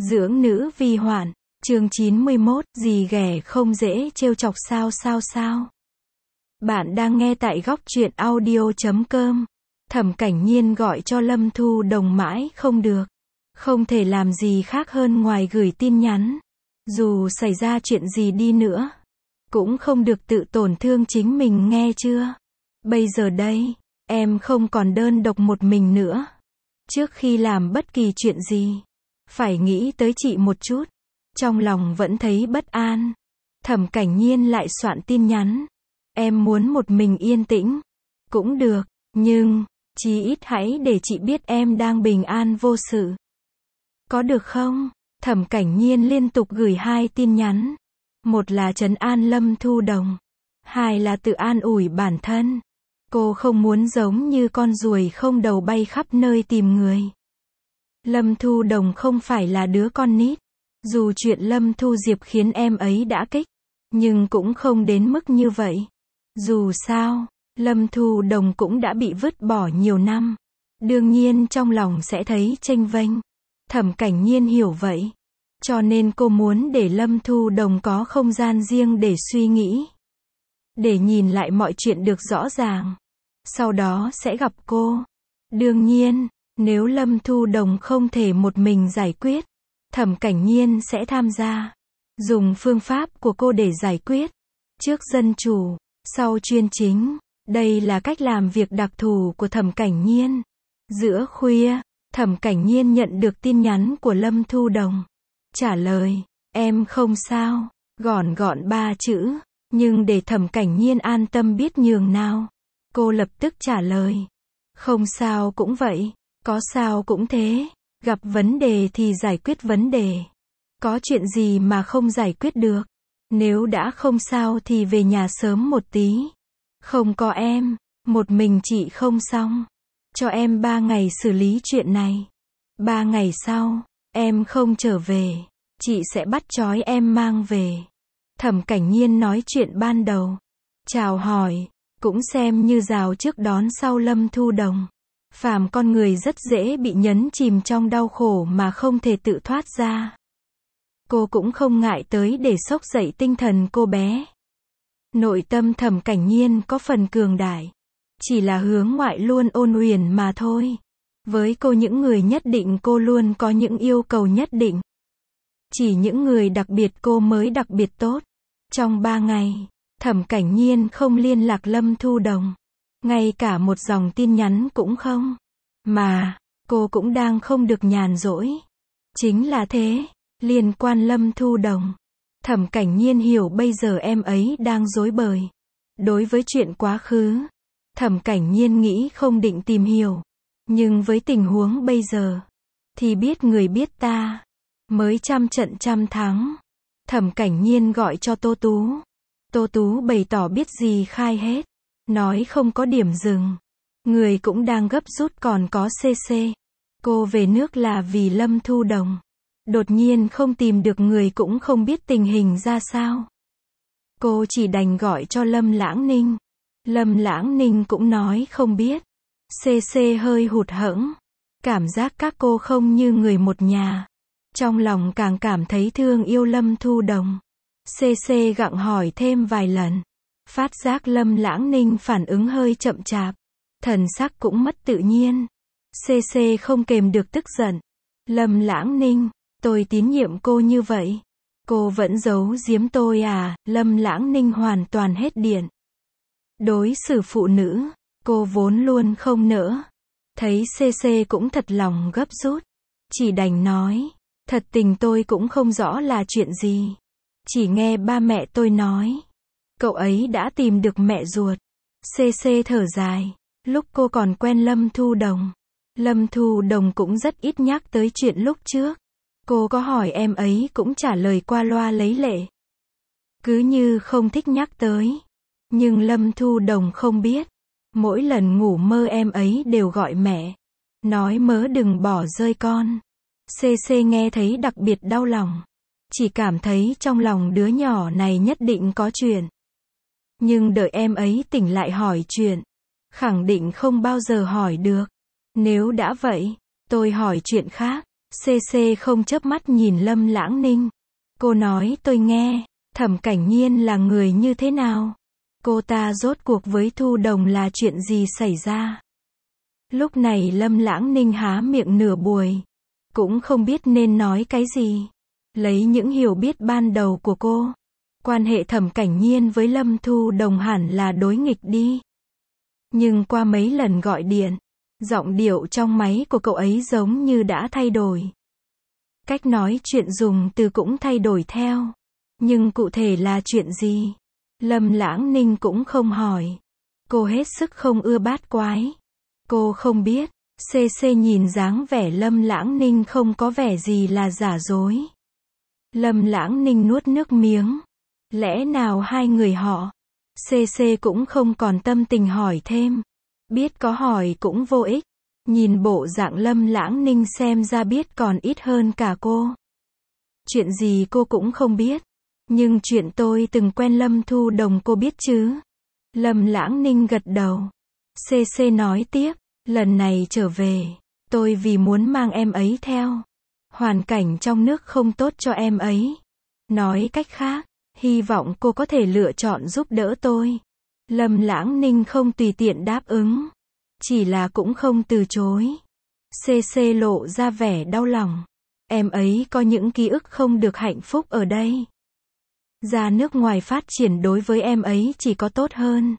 Dưỡng nữ vi hoạn, chương 91, gì ghẻ không dễ trêu chọc sao. Bạn đang nghe tại góc truyện audio.com. Thẩm Cảnh Nhiên gọi cho Lâm Thu Đồng mãi không được. Không thể làm gì khác hơn ngoài gửi tin nhắn. Dù xảy ra chuyện gì đi nữa, cũng không được tự tổn thương chính mình, nghe chưa? Bây giờ đây, em không còn đơn độc một mình nữa. Trước khi làm bất kỳ chuyện gì, phải nghĩ tới chị một chút. Trong lòng vẫn thấy bất an, Thẩm Cảnh Nhiên lại soạn tin nhắn. Em muốn một mình yên tĩnh. Cũng được, nhưng, chí ít hãy để chị biết em đang bình an vô sự. Có được không? Thẩm Cảnh Nhiên liên tục gửi 2 tin nhắn. Một là trấn an Lâm Thu Đồng. 2 là tự an ủi bản thân. Cô không muốn giống như con ruồi không đầu bay khắp nơi tìm người. Lâm Thu Đồng không phải là đứa con nít. Dù chuyện Lâm Thu Diệp khiến em ấy đã kích, nhưng cũng không đến mức như vậy. Dù sao, Lâm Thu Đồng cũng đã bị vứt bỏ nhiều năm. Đương nhiên trong lòng sẽ thấy chênh vênh. Thẩm Cảnh Nhiên hiểu vậy. Cho nên cô muốn để Lâm Thu Đồng có không gian riêng để suy nghĩ. Để nhìn lại mọi chuyện được rõ ràng. Sau đó sẽ gặp cô. Đương nhiên, nếu Lâm Thu Đồng không thể một mình giải quyết, Thẩm Cảnh Nhiên sẽ tham gia. Dùng phương pháp của cô để giải quyết. Trước dân chủ, sau chuyên chính. Đây là cách làm việc đặc thù của Thẩm Cảnh Nhiên. Giữa khuya, Thẩm Cảnh Nhiên nhận được tin nhắn của Lâm Thu Đồng. Trả lời, em không sao, gọn gọn 3 chữ. Nhưng để Thẩm Cảnh Nhiên an tâm biết nhường nào, cô lập tức trả lời. Không sao cũng vậy, có sao cũng thế. Gặp vấn đề thì giải quyết vấn đề. Có chuyện gì mà không giải quyết được? Nếu đã không sao thì về nhà sớm một tí. Không có em, một mình chị không xong. Cho em 3 ngày xử lý chuyện này. 3 ngày sau, em không trở về, chị sẽ bắt trói em mang về. Thẩm Cảnh Nhiên nói chuyện ban đầu. Chào hỏi, cũng xem như rào trước đón sau Lâm Thu Đồng. Phàm con người rất dễ bị nhấn chìm trong đau khổ mà không thể tự thoát ra. Cô cũng không ngại tới để xốc dậy tinh thần cô bé. Nội tâm Thẩm Cảnh Nhiên có phần cường đại. Chỉ là hướng ngoại luôn ôn huyền mà thôi. Với cô những người nhất định cô luôn có những yêu cầu nhất định. Chỉ những người đặc biệt cô mới đặc biệt tốt. Trong 3 ngày, Thẩm Cảnh Nhiên không liên lạc Lâm Thu Đồng. Ngay cả một dòng tin nhắn cũng không. Mà, cô cũng đang không được nhàn rỗi. Chính là thế, liên quan Lâm Thu Đồng. Thẩm Cảnh Nhiên hiểu bây giờ em ấy đang rối bời. Đối với chuyện quá khứ, Thẩm Cảnh Nhiên nghĩ không định tìm hiểu. Nhưng với tình huống bây giờ, thì biết người biết ta, mới trăm trận trăm thắng. Thẩm Cảnh Nhiên gọi cho Tô Tú. Tô Tú bày tỏ biết gì khai hết. Nói không có điểm dừng. Người cũng đang gấp rút còn có CC. Cô về nước là vì Lâm Thu Đồng. Đột nhiên không tìm được người cũng không biết tình hình ra sao. Cô chỉ đành gọi cho Lâm Lãng Ninh. Lâm Lãng Ninh cũng nói không biết. CC hơi hụt hẫng. Cảm giác các cô không như người một nhà. Trong lòng càng cảm thấy thương yêu Lâm Thu Đồng. CC gặng hỏi thêm vài lần. Phát giác Lâm Lãng Ninh phản ứng hơi chậm chạp. Thần sắc cũng mất tự nhiên. CC không kềm được tức giận. Lâm Lãng Ninh, tôi tín nhiệm cô như vậy. Cô vẫn giấu giếm tôi à? Lâm Lãng Ninh hoàn toàn hết điện. Đối xử phụ nữ, cô vốn luôn không nỡ. Thấy CC cũng thật lòng gấp rút. Chỉ đành nói, thật tình tôi cũng không rõ là chuyện gì. Chỉ nghe ba mẹ tôi nói. Cậu ấy đã tìm được mẹ ruột. CC thở dài. Lúc cô còn quen Lâm Thu Đồng, Lâm Thu Đồng cũng rất ít nhắc tới chuyện lúc trước. Cô có hỏi em ấy cũng trả lời qua loa lấy lệ. Cứ như không thích nhắc tới. Nhưng Lâm Thu Đồng không biết. Mỗi lần ngủ mơ em ấy đều gọi mẹ. Nói mớ đừng bỏ rơi con. CC nghe thấy đặc biệt đau lòng. Chỉ cảm thấy trong lòng đứa nhỏ này nhất định có chuyện. Nhưng đợi em ấy tỉnh lại hỏi chuyện. Khẳng định không bao giờ hỏi được. Nếu đã vậy, tôi hỏi chuyện khác. CC không chớp mắt nhìn Lâm Lãng Ninh. Cô nói tôi nghe, Thẩm Cảnh Nhiên là người như thế nào? Cô ta rốt cuộc với Thu Đồng là chuyện gì xảy ra? Lúc này Lâm Lãng Ninh há miệng nửa buổi, cũng không biết nên nói cái gì. Lấy những hiểu biết ban đầu của cô, quan hệ Thẩm Cảnh Nhiên với Lâm Thu Đồng hẳn là đối nghịch đi. Nhưng qua mấy lần gọi điện, giọng điệu trong máy của cậu ấy giống như đã thay đổi. Cách nói chuyện dùng từ cũng thay đổi theo. Nhưng cụ thể là chuyện gì? Lâm Lãng Ninh cũng không hỏi. Cô hết sức không ưa bát quái. Cô không biết. CC nhìn dáng vẻ Lâm Lãng Ninh không có vẻ gì là giả dối. Lâm Lãng Ninh nuốt nước miếng. Lẽ nào hai người họ? CC cũng không còn tâm tình hỏi thêm. Biết có hỏi cũng vô ích. Nhìn bộ dạng Lâm Lãng Ninh xem ra biết còn ít hơn cả cô. Chuyện gì cô cũng không biết. Nhưng chuyện tôi từng quen Lâm Thu Đồng cô biết chứ? Lâm Lãng Ninh gật đầu. CC nói tiếp, lần này trở về, tôi vì muốn mang em ấy theo. Hoàn cảnh trong nước không tốt cho em ấy. Nói cách khác, hy vọng cô có thể lựa chọn giúp đỡ tôi. Lâm Lãng Ninh không tùy tiện đáp ứng. Chỉ là cũng không từ chối. CC lộ ra vẻ đau lòng. Em ấy có những ký ức không được hạnh phúc ở đây. Ra nước ngoài phát triển đối với em ấy chỉ có tốt hơn.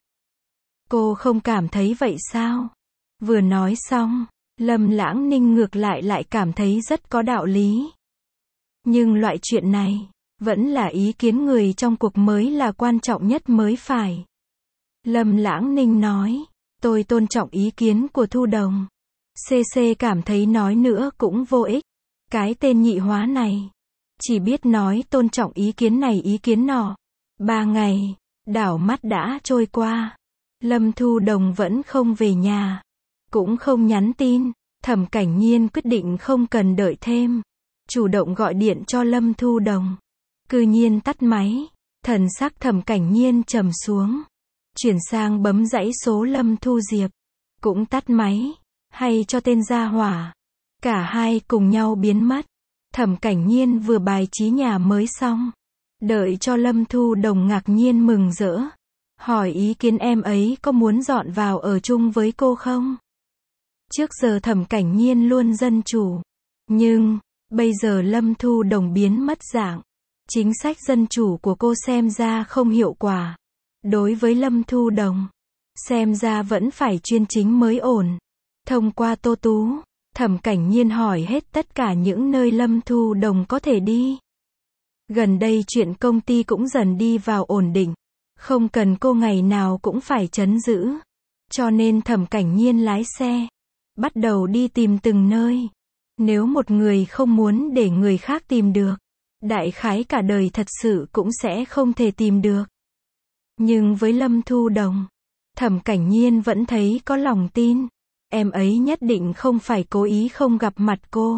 Cô không cảm thấy vậy sao? Vừa nói xong, Lâm Lãng Ninh ngược lại cảm thấy rất có đạo lý. Nhưng loại chuyện này, vẫn là ý kiến người trong cuộc mới là quan trọng nhất mới phải. Lâm Lãng Ninh nói, tôi tôn trọng ý kiến của Thu Đồng. CC cảm thấy nói nữa cũng vô ích. Cái tên nhị hóa này, chỉ biết nói tôn trọng ý kiến này ý kiến nọ. 3 ngày, đảo mắt đã trôi qua. Lâm Thu Đồng vẫn không về nhà, cũng không nhắn tin. Thẩm Cảnh Nhiên quyết định không cần đợi thêm, chủ động gọi điện cho Lâm Thu Đồng. Cư nhiên tắt máy, thần sắc Thẩm Cảnh Nhiên trầm xuống, chuyển sang bấm dãy số Lâm Thu Diệp, cũng tắt máy, hay cho tên gia hỏa. Cả hai cùng nhau biến mất. Thẩm Cảnh Nhiên vừa bài trí nhà mới xong, đợi cho Lâm Thu Đồng ngạc nhiên mừng rỡ, hỏi ý kiến em ấy có muốn dọn vào ở chung với cô không? Trước giờ Thẩm Cảnh Nhiên luôn dân chủ, nhưng bây giờ Lâm Thu Đồng biến mất dạng. Chính sách dân chủ của cô xem ra không hiệu quả. Đối với Lâm Thu Đồng, xem ra vẫn phải chuyên chính mới ổn. Thông qua Tô Tú, Thẩm Cảnh Nhiên hỏi hết tất cả những nơi Lâm Thu Đồng có thể đi. Gần đây chuyện công ty cũng dần đi vào ổn định, không cần cô ngày nào cũng phải trấn giữ. Cho nên Thẩm Cảnh Nhiên lái xe, bắt đầu đi tìm từng nơi. Nếu một người không muốn để người khác tìm được, đại khái cả đời thật sự cũng sẽ không thể tìm được. Nhưng với Lâm Thu Đồng, Thẩm Cảnh Nhiên vẫn thấy có lòng tin. Em ấy nhất định không phải cố ý không gặp mặt cô.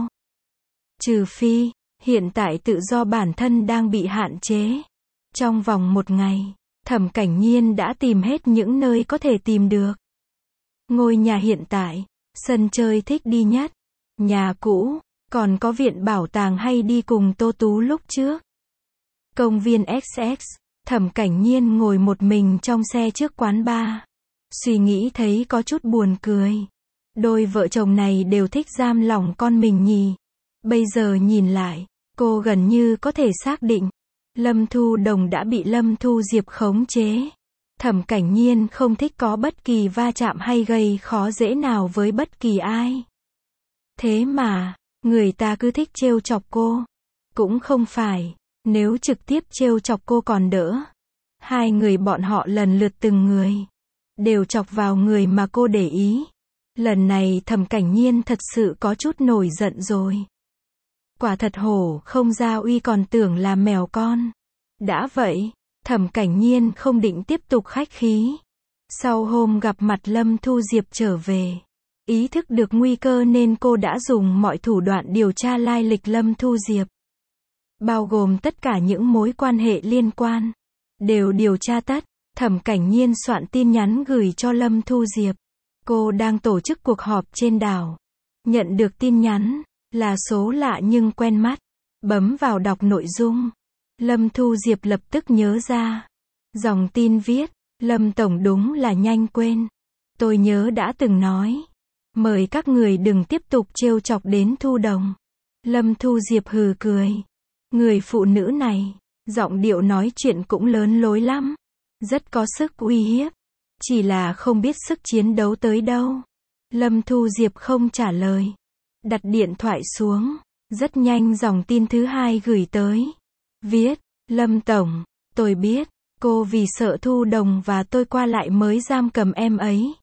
Trừ phi, hiện tại tự do bản thân đang bị hạn chế. Trong vòng 1 ngày, Thẩm Cảnh Nhiên đã tìm hết những nơi có thể tìm được. Ngôi nhà hiện tại, sân chơi thích đi nhất, nhà cũ, còn có viện bảo tàng hay đi cùng Tô Tú lúc trước. Công viên XX, Thẩm Cảnh Nhiên ngồi một mình trong xe trước quán bar. Suy nghĩ thấy có chút buồn cười. Đôi vợ chồng này đều thích giam lỏng con mình nhỉ. Bây giờ nhìn lại, cô gần như có thể xác định, Lâm Thu Đồng đã bị Lâm Thu Diệp khống chế. Thẩm Cảnh Nhiên không thích có bất kỳ va chạm hay gây khó dễ nào với bất kỳ ai. Thế mà, người ta cứ thích trêu chọc cô. Cũng không phải, nếu trực tiếp trêu chọc cô còn đỡ. Hai người bọn họ lần lượt từng người, đều chọc vào người mà cô để ý. Lần này Thẩm Cảnh Nhiên thật sự có chút nổi giận rồi. Quả thật hổ không ra uy còn tưởng là mèo con. Đã vậy, Thẩm Cảnh Nhiên không định tiếp tục khách khí. Sau hôm gặp mặt Lâm Thu Diệp trở về, ý thức được nguy cơ nên cô đã dùng mọi thủ đoạn điều tra lai lịch Lâm Thu Diệp. Bao gồm tất cả những mối quan hệ liên quan. Đều điều tra tất. Thẩm Cảnh Nhiên soạn tin nhắn gửi cho Lâm Thu Diệp. Cô đang tổ chức cuộc họp trên đảo. Nhận được tin nhắn, Là số lạ nhưng quen mắt. Bấm vào đọc nội dung. Lâm Thu Diệp lập tức nhớ ra. Dòng tin viết, Lâm Tổng đúng là nhanh quên. Tôi nhớ đã từng nói. Mời các người đừng tiếp tục trêu chọc đến Thu Đồng. Lâm Thu Diệp hừ cười. Người phụ nữ này, giọng điệu nói chuyện cũng lớn lối lắm. Rất có sức uy hiếp. Chỉ là không biết sức chiến đấu tới đâu. Lâm Thu Diệp không trả lời. Đặt điện thoại xuống. Rất nhanh dòng tin thứ hai gửi tới. Viết, Lâm Tổng, tôi biết, cô vì sợ Thu Đồng và tôi qua lại mới giam cầm em ấy.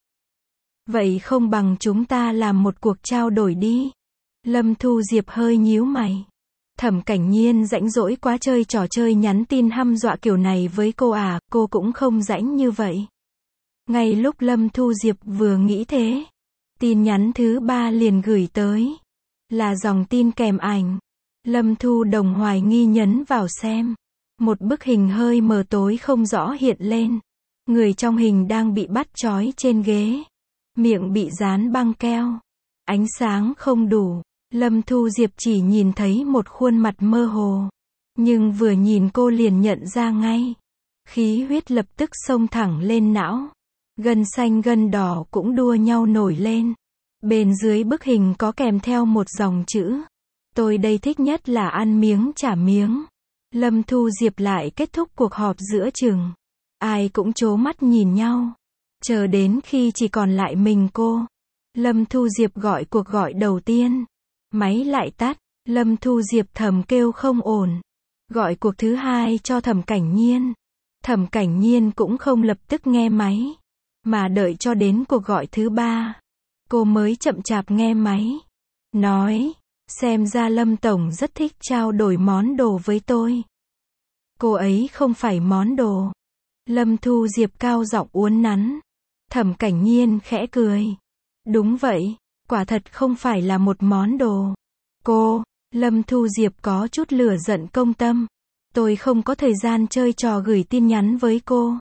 Vậy không bằng chúng ta làm một cuộc trao đổi đi. Lâm Thu Diệp hơi nhíu mày. Thẩm Cảnh Nhiên rãnh rỗi quá chơi trò chơi nhắn tin hăm dọa kiểu này với cô à, cô cũng không rãnh như vậy. Ngay lúc Lâm Thu Diệp vừa nghĩ thế, tin nhắn thứ ba liền gửi tới. Là dòng tin kèm ảnh. Lâm Thu Đồng hoài nghi nhấn vào xem. Một bức hình hơi mờ tối không rõ hiện lên. Người trong hình đang bị bắt trói trên ghế. Miệng bị dán băng keo. Ánh sáng không đủ. Lâm Thu Diệp chỉ nhìn thấy một khuôn mặt mơ hồ. Nhưng vừa nhìn cô liền nhận ra ngay. Khí huyết lập tức xông thẳng lên não. Gân xanh gân đỏ cũng đua nhau nổi lên. Bên dưới bức hình có kèm theo một dòng chữ. Tôi đây thích nhất là ăn miếng trả miếng. Lâm Thu Diệp lại kết thúc cuộc họp giữa chừng. Ai cũng trố mắt nhìn nhau. Chờ đến khi chỉ còn lại mình cô. Lâm Thu Diệp gọi cuộc gọi đầu tiên. Máy lại tắt. Lâm Thu Diệp thầm kêu không ổn. Gọi cuộc thứ hai cho Thẩm Cảnh Nhiên. Thẩm Cảnh Nhiên cũng không lập tức nghe máy. Mà đợi cho đến cuộc gọi thứ ba. Cô mới chậm chạp nghe máy. Nói, xem ra Lâm Tổng rất thích trao đổi món đồ với tôi. Cô ấy không phải món đồ. Lâm Thu Diệp cao giọng uốn nắn. Thẩm Cảnh Nhiên khẽ cười. Đúng vậy, quả thật không phải là một món đồ. Cô, Lâm Thu Diệp có chút lửa giận công tâm. Tôi không có thời gian chơi trò gửi tin nhắn với cô.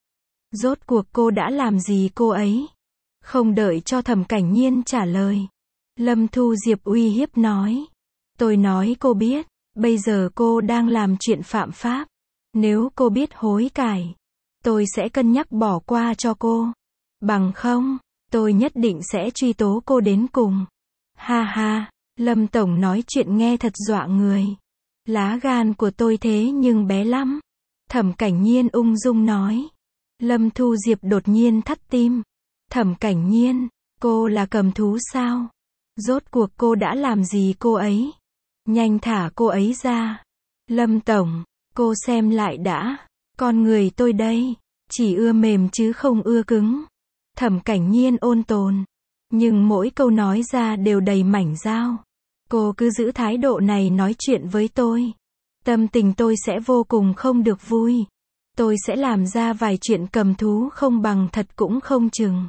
Rốt cuộc cô đã làm gì cô ấy? Không đợi cho Thẩm Cảnh Nhiên trả lời. Lâm Thu Diệp uy hiếp nói. Tôi nói cô biết, bây giờ cô đang làm chuyện phạm pháp. Nếu cô biết hối cải, tôi sẽ cân nhắc bỏ qua cho cô. Bằng không, tôi nhất định sẽ truy tố cô đến cùng. Ha ha, Lâm Tổng nói chuyện nghe thật dọa người. Lá gan của tôi thế nhưng bé lắm. Thẩm Cảnh Nhiên ung dung nói. Lâm Thu Diệp đột nhiên thắt tim. Thẩm Cảnh Nhiên, cô là cầm thú sao? Rốt cuộc cô đã làm gì cô ấy? Nhanh thả cô ấy ra. Lâm Tổng, cô xem lại đã. Con người tôi đây, chỉ ưa mềm chứ không ưa cứng. Thẩm Cảnh Nhiên ôn tồn. Nhưng mỗi câu nói ra đều đầy mảnh dao. Cô cứ giữ thái độ này nói chuyện với tôi. Tâm tình tôi sẽ vô cùng không được vui. Tôi sẽ làm ra vài chuyện cầm thú không bằng thật cũng không chừng.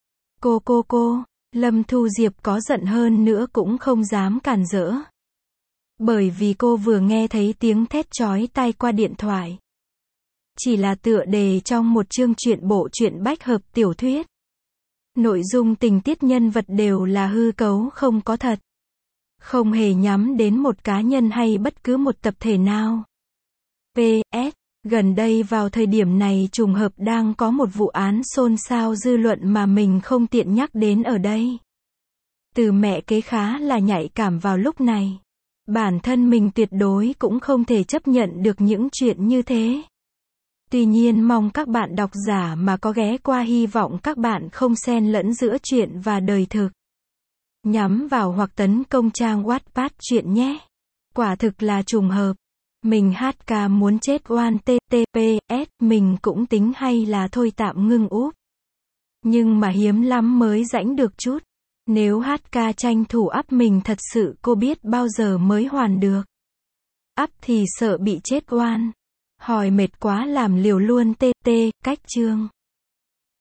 Cô, Lâm Thu Diệp có giận hơn nữa cũng không dám cản rỡ. Bởi vì cô vừa nghe thấy tiếng thét chói tai qua điện thoại. Chỉ là tựa đề trong một chương truyện bộ truyện bách hợp tiểu thuyết. Nội dung tình tiết nhân vật đều là hư cấu không có thật. Không hề nhắm đến một cá nhân hay bất cứ một tập thể nào. PS, gần đây vào thời điểm này trùng hợp đang có một vụ án xôn xao dư luận mà mình không tiện nhắc đến ở đây. Từ mẹ kế khá là nhạy cảm vào lúc này. Bản thân mình tuyệt đối cũng không thể chấp nhận được những chuyện như thế. Tuy nhiên mong các bạn độc giả mà có ghé qua hy vọng các bạn không xen lẫn giữa chuyện và đời thực. Nhắm vào hoặc tấn công trang Wattpad chuyện nhé. Quả thực là trùng hợp. Mình HK muốn chết oan TTPS, mình cũng tính hay là thôi tạm ngưng úp. Nhưng mà hiếm lắm mới rãnh được chút. Nếu HK tranh thủ up mình thật sự cô biết bao giờ mới hoàn được. Up thì sợ bị chết oan. Hỏi mệt quá làm liều luôn TT, cách chương.